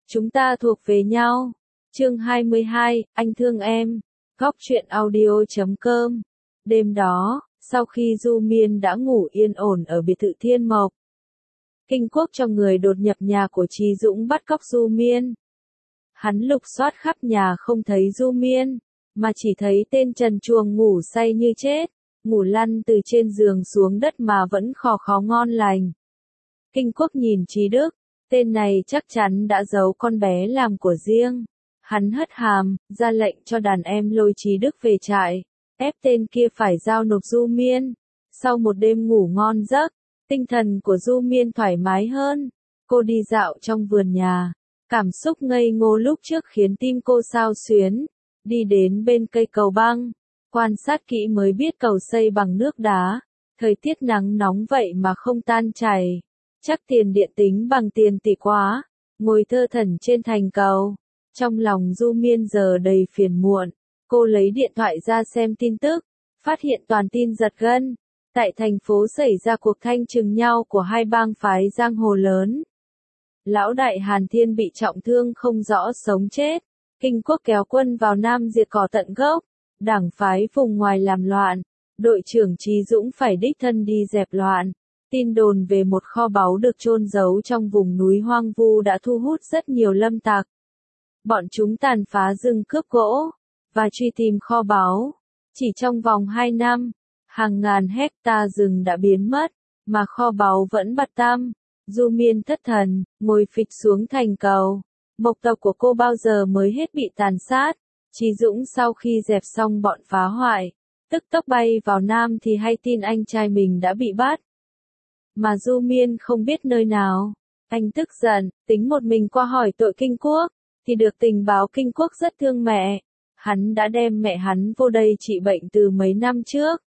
Chúng ta thuộc về nhau. Chương 22, anh thương em. Góc truyện audio.com. Đêm đó, sau khi Du Miên đã ngủ yên ổn ở biệt thự Thiên Mộc, Kinh Quốc cho người đột nhập nhà của Trí Dũng bắt cóc Du Miên. Hắn lục soát khắp nhà không thấy Du Miên, mà chỉ thấy tên Trần Chuồng ngủ say như chết, ngủ lăn từ trên giường xuống đất mà vẫn khò khò ngon lành. Kinh Quốc nhìn Trí Đức, tên này chắc chắn đã giấu con bé làm của riêng. Hắn hất hàm, ra lệnh cho đàn em lôi Trí Đức về trại, ép tên kia phải giao nộp Du Miên. Sau một đêm ngủ ngon giấc, tinh thần của Du Miên thoải mái hơn. Cô đi dạo trong vườn nhà, cảm xúc ngây ngô lúc trước khiến tim cô xao xuyến. Đi đến bên cây cầu băng, quan sát kỹ mới biết cầu xây bằng nước đá. Thời tiết nắng nóng vậy mà không tan chảy. Chắc tiền điện tính bằng tiền tỷ quá. Ngồi thơ thẩn trên thành cầu. Trong lòng Du Miên giờ đầy phiền muộn. Cô lấy điện thoại ra xem tin tức, phát hiện toàn tin giật gân. Tại thành phố xảy ra cuộc thanh trừng nhau của hai bang phái giang hồ lớn. Lão đại Hàn Thiên bị trọng thương không rõ sống chết. Kinh Quốc kéo quân vào Nam diệt cỏ tận gốc. Đảng phái vùng ngoài làm loạn. Đội trưởng Trí Dũng phải đích thân đi dẹp loạn. Tin đồn về một kho báu được chôn giấu trong vùng núi hoang vu đã thu hút rất nhiều lâm tặc. Bọn chúng tàn phá rừng cướp gỗ, và truy tìm kho báu. Chỉ trong vòng 2 năm, hàng ngàn hecta rừng đã biến mất, mà kho báu vẫn bặt tăm. Du Miên thất thần, ngồi phịch xuống thành cầu. Mộc tộc của cô bao giờ mới hết bị tàn sát. Trí Dũng sau khi dẹp xong bọn phá hoại, tức tốc bay vào Nam thì hay tin anh trai mình đã bị bắt. Mà Du Miên không biết nơi nào. Anh tức giận, tính một mình qua hỏi tội Kinh Quốc, thì được tình báo Kinh Quốc rất thương mẹ. Hắn đã đem mẹ hắn vô đây trị bệnh từ mấy năm trước.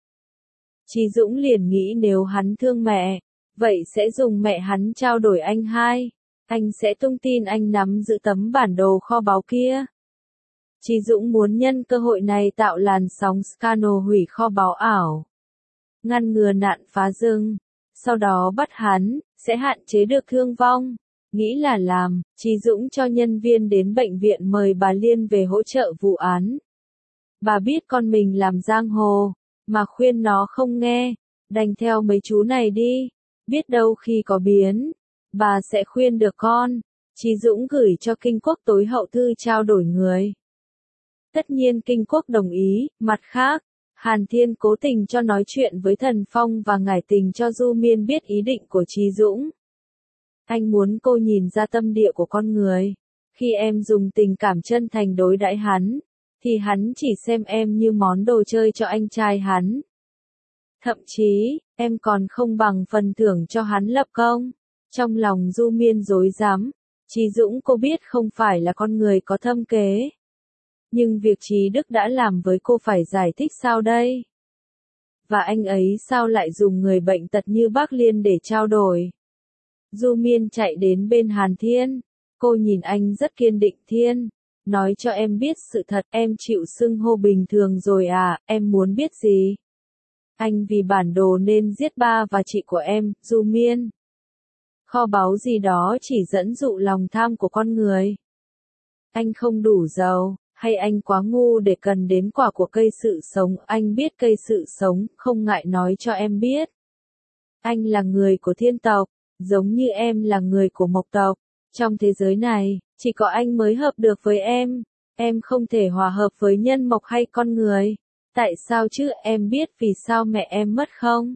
Trí Dũng liền nghĩ nếu hắn thương mẹ, vậy sẽ dùng mẹ hắn trao đổi anh hai. Anh sẽ tung tin anh nắm giữ tấm bản đồ kho báu kia. Trí Dũng muốn nhân cơ hội này tạo làn sóng scandal hủy kho báu ảo. Ngăn ngừa nạn phá rừng. Sau đó bắt hắn, sẽ hạn chế được thương vong. Nghĩ là làm, Trí Dũng cho nhân viên đến bệnh viện mời bà Liên về hỗ trợ vụ án. Bà biết con mình làm giang hồ, mà khuyên nó không nghe, đành theo mấy chú này đi. Biết đâu khi có biến, bà sẽ khuyên được con. Trí Dũng gửi cho Kinh Quốc tối hậu thư trao đổi người. Tất nhiên Kinh Quốc đồng ý, mặt khác, Hàn Thiên cố tình cho nói chuyện với Thần Phong và ngải tình cho Du Miên biết ý định của Trí Dũng. Anh muốn cô nhìn ra tâm địa của con người. Khi em dùng tình cảm chân thành đối đãi hắn, thì hắn chỉ xem em như món đồ chơi cho anh trai hắn. Thậm chí, em còn không bằng phần thưởng cho hắn lập công. Trong lòng Du Miên rối rắm, Trí Dũng cô biết không phải là con người có thâm kế. Nhưng việc Trí Đức đã làm với cô phải giải thích sao đây? Và anh ấy sao lại dùng người bệnh tật như bác Liên để trao đổi? Du Miên chạy đến bên Hàn Thiên. Cô nhìn anh rất kiên định. Thiên, nói cho em biết sự thật, em chịu xưng hô bình thường rồi à, em muốn biết gì? Anh vì bản đồ nên giết ba và chị của em, Du Miên. Kho báu gì đó chỉ dẫn dụ lòng tham của con người. Anh không đủ giàu, hay anh quá ngu để cần đến quả của cây sự sống, anh biết cây sự sống, không ngại nói cho em biết. Anh là người của thiên tộc, giống như em là người của mộc tộc. Trong thế giới này, chỉ có anh mới hợp được với em không thể hòa hợp với nhân mộc hay con người. Tại sao chứ, em biết vì sao mẹ em mất không?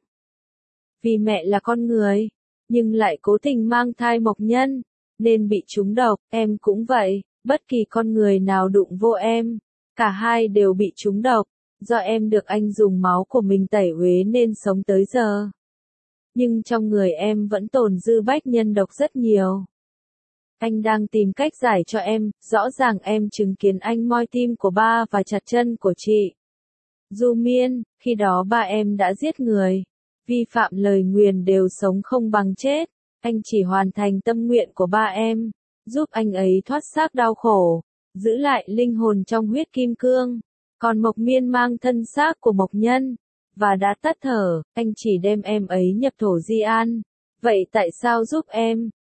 Vì mẹ là con người, nhưng lại cố tình mang thai mộc nhân, nên bị trúng độc, em cũng vậy. Bất kỳ con người nào đụng vô em, cả hai đều bị trúng độc, do em được anh dùng máu của mình tẩy uế nên sống tới giờ. Nhưng trong người em vẫn tồn dư bách nhân độc rất nhiều. Anh đang tìm cách giải cho em, rõ ràng em chứng kiến anh moi tim của ba và chặt chân của chị. Du Miên, khi đó ba em đã giết người, vi phạm lời nguyền đều sống không bằng chết, anh chỉ hoàn thành tâm nguyện của ba em. Giúp anh ấy thoát xác đau khổ, giữ lại linh hồn trong huyết kim cương. Còn Mộc Miên mang thân xác của Mộc Nhân, và đã tắt thở, anh chỉ đem em ấy nhập thổ Di An. Vậy tại sao giúp em?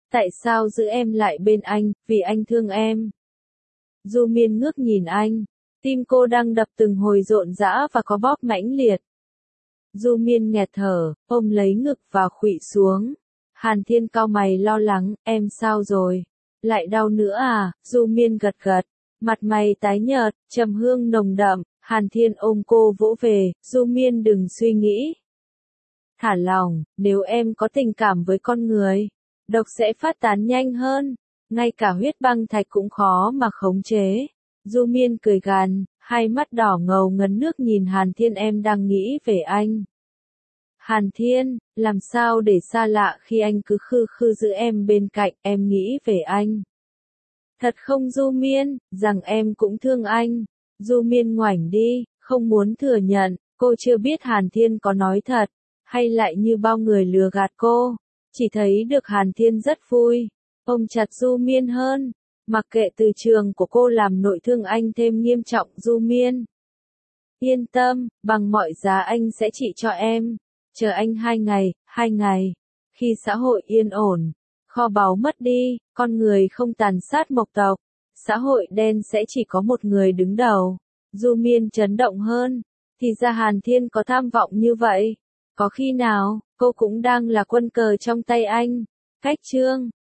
Tại sao giữ em lại bên anh, vì anh thương em. Du Miên ngước nhìn anh. Tim cô đang đập từng hồi rộn rã và có bóp mãnh liệt. Du Miên nghẹt thở, ôm lấy ngực và khuỵu xuống. Hàn Thiên cau mày lo lắng, em sao rồi? Lại đau nữa à? Du Miên gật gật, mặt mày tái nhợt, trầm hương nồng đậm. Hàn Thiên ôm cô vỗ về, Du Miên đừng suy nghĩ. Thả lòng, nếu em có tình cảm với con người, độc sẽ phát tán nhanh hơn. Ngay cả huyết băng thạch cũng khó mà khống chế. Du Miên cười gằn, hai mắt đỏ ngầu ngấn nước nhìn Hàn Thiên, em đang nghĩ về anh. Hàn Thiên, làm sao để xa lạ khi anh cứ khư khư giữ em bên cạnh, em nghĩ về anh. Thật không Du Miên, rằng em cũng thương anh. Du Miên ngoảnh đi, không muốn thừa nhận, cô chưa biết Hàn Thiên có nói thật, hay lại như bao người lừa gạt cô. Chỉ thấy được Hàn Thiên rất vui, ôm chặt Du Miên hơn. Mặc kệ từ trường của cô làm nội thương anh thêm nghiêm trọng. Du Miên, yên tâm, bằng mọi giá anh sẽ trị cho em. Chờ anh 2 ngày. Khi xã hội yên ổn, kho báu mất đi, con người không tàn sát mộc tộc, xã hội đen sẽ chỉ có một người đứng đầu. Du Miên chấn động hơn. Thì ra Hàn Thiên có tham vọng như vậy. Có khi nào, cô cũng đang là quân cờ trong tay anh. Cách chương